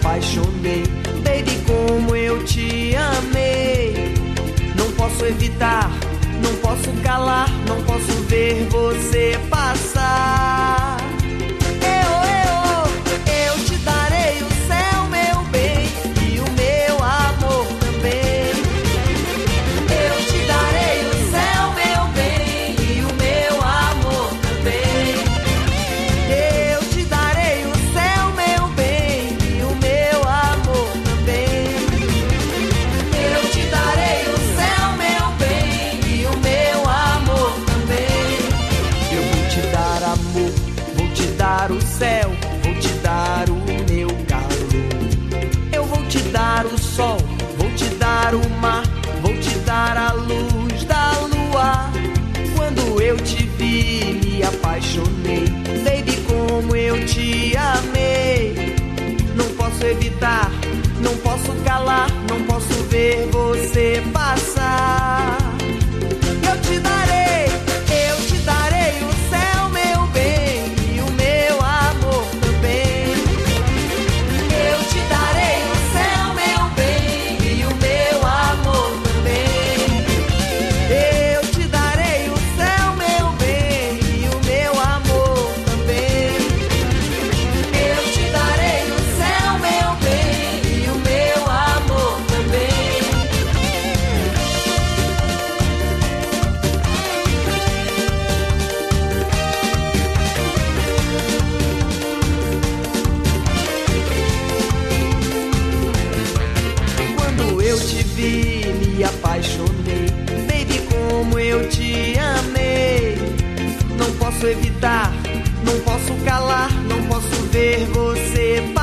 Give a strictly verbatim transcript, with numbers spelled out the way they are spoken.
apaixonei. Baby, como eu te amei. Não posso evitar, não posso calar, não posso ver você passar. Eu, eu, eu te darei o céu, meu bem, e o meu amor também. Eu te darei o céu, meu bem, e o meu amor também. Eu te darei o céu, meu bem, e o meu amor também. Eu te darei o céu, meu bem, e o meu amor também. Eu vou te dar amor, vou te dar o céu, vou te dar o meu calor. Eu vou te dar o sol, vou te dar o mar, vou te dar a luz da lua. Quando eu te vi, me apaixonei. Baby, como eu te amei. Não posso evitar, não posso calar, não posso ver você passar. Eu te darei, eu te darei o céu, meu bem, e o meu amor também. Eu te darei o céu, meu bem, e o meu amor também. Eu te darei o céu, meu bem, e o meu amor também. Eu te darei o céu, meu bem, e o meu amor também. Quando eu te vi, me apaixonei. Baby, como eu te amei. Não posso evitar, não posso calar, não posso ver você passar.